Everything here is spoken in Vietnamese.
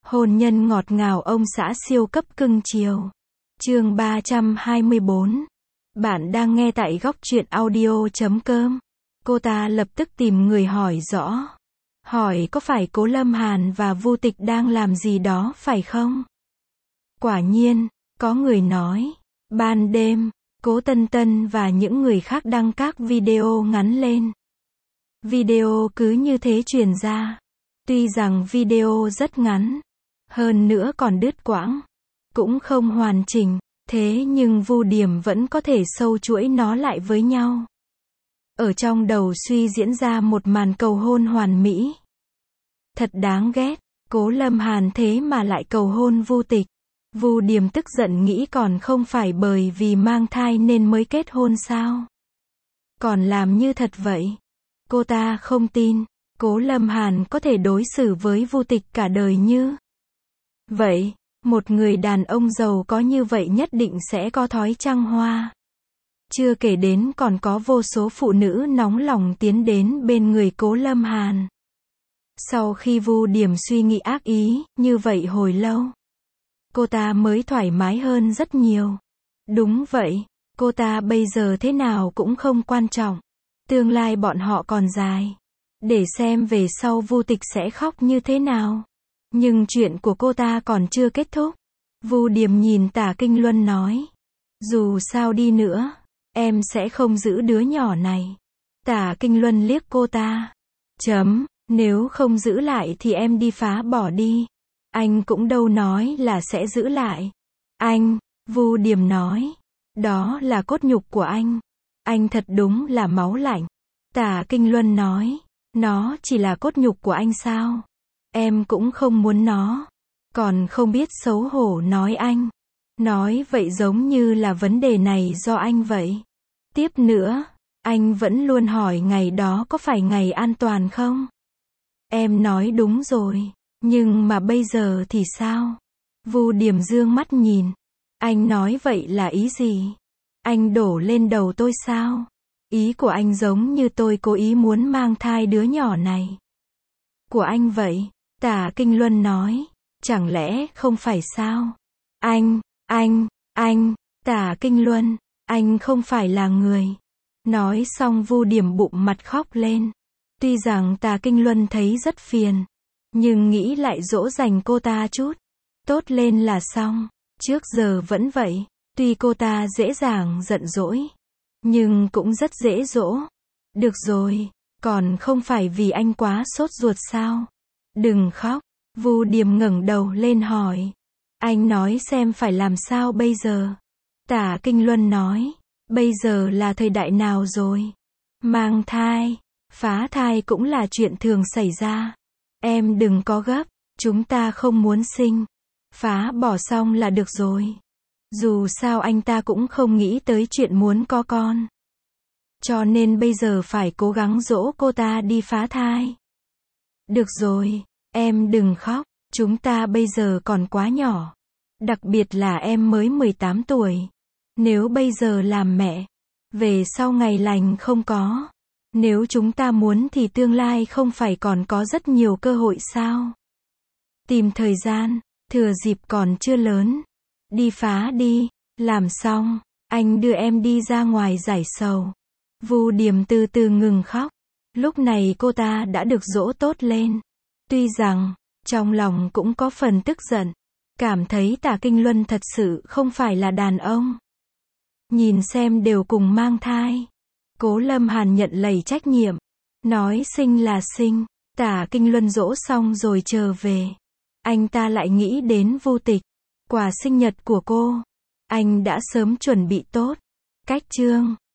Hôn nhân ngọt ngào ông xã siêu cấp cưng chiều. Chương 324. Bạn đang nghe tại góc truyện audio.com. Cô ta lập tức tìm người hỏi rõ. Hỏi có phải Cố Lâm Hàn và Vu Tịch đang làm gì đó phải không? Quả nhiên, có người nói. Ban đêm, Cố Tân Tân và những người khác đăng các video ngắn lên. Video cứ như thế truyền ra. Tuy rằng video rất ngắn, hơn nữa còn đứt quãng, cũng không hoàn chỉnh, thế nhưng Vu Điềm vẫn có thể sâu chuỗi nó lại với nhau. Ở trong đầu suy diễn ra một màn cầu hôn hoàn mỹ. Thật đáng ghét, Cố Lâm Hàn thế mà lại cầu hôn Vu Tịch. Vu Điềm tức giận nghĩ còn không phải bởi vì mang thai nên mới kết hôn sao? Còn làm như thật vậy. Cô ta không tin, Cố Lâm Hàn có thể đối xử với Vu Tịch cả đời như vậy. Một người đàn ông giàu có như vậy nhất định sẽ có thói trăng hoa. Chưa kể đến còn có vô số phụ nữ nóng lòng tiến đến bên người Cố Lâm Hàn. Sau khi Vu Điềm suy nghĩ ác ý như vậy hồi lâu, cô ta mới thoải mái hơn rất nhiều. Đúng vậy, cô ta bây giờ thế nào cũng không quan trọng. Tương lai bọn họ còn dài. Để xem về sau Vu Tịch sẽ khóc như thế nào. Nhưng chuyện của cô ta còn chưa kết thúc. Vu Điềm nhìn Tả Kinh Luân nói. Dù sao đi nữa, em sẽ không giữ đứa nhỏ này. Tả Kinh Luân liếc cô ta. Nếu không giữ lại thì em đi phá bỏ đi. Anh cũng đâu nói là sẽ giữ lại. Vu Điềm nói. Đó là cốt nhục của anh. Anh thật đúng là máu lạnh. Tả Kinh Luân nói. Nó chỉ là cốt nhục của anh sao? Em cũng không muốn nó. Còn không biết xấu hổ nói anh. Nói vậy giống như là vấn đề này do anh vậy. Tiếp nữa, anh vẫn luôn hỏi ngày đó có phải ngày an toàn không? Em nói đúng rồi. Nhưng mà bây giờ thì sao? Vu Điềm dương mắt nhìn. Anh nói vậy là ý gì? Anh đổ lên đầu tôi sao? Ý của anh giống như tôi cố ý muốn mang thai đứa nhỏ này. Của anh vậy. Tả Kinh Luân nói. Chẳng lẽ không phải sao? Tả Kinh Luân, anh không phải là người. Nói xong Vu Điềm bụng mặt khóc lên. Tuy rằng Tả Kinh Luân thấy rất phiền, nhưng nghĩ lại dỗ dành cô ta chút. Tốt lên là xong. Trước giờ vẫn vậy. Tuy cô ta dễ dàng giận dỗi, nhưng cũng rất dễ dỗ. Được rồi, còn không phải vì anh quá sốt ruột sao? Đừng khóc. Vu Điềm ngẩng đầu lên hỏi. Anh nói xem phải làm sao bây giờ? Tả Kinh Luân nói. Bây giờ là thời đại nào rồi? Mang thai, phá thai cũng là chuyện thường xảy ra. Em đừng có gấp, chúng ta không muốn sinh. Phá bỏ xong là được rồi. Dù sao anh ta cũng không nghĩ tới chuyện muốn có con. Cho nên bây giờ phải cố gắng dỗ cô ta đi phá thai. Được rồi, em đừng khóc, chúng ta bây giờ còn quá nhỏ. Đặc biệt là em mới 18 tuổi. Nếu bây giờ làm mẹ, về sau ngày lành không có. Nếu chúng ta muốn thì tương lai không phải còn có rất nhiều cơ hội sao? Tìm thời gian, thừa dịp còn chưa lớn. Đi phá đi, làm xong, anh đưa em đi ra ngoài giải sầu. Vu Điềm từ từ ngừng khóc. Lúc này cô ta đã được dỗ tốt lên. Tuy rằng, trong lòng cũng có phần tức giận. Cảm thấy Tả Kinh Luân thật sự không phải là đàn ông. Nhìn xem đều cùng mang thai. Cố Lâm Hàn nhận lấy trách nhiệm. Nói sinh là sinh. Tả Kinh Luân dỗ xong rồi trở về. Anh ta lại nghĩ đến Vu Tịch. Quà sinh nhật của cô. Anh đã sớm chuẩn bị tốt. Cách chương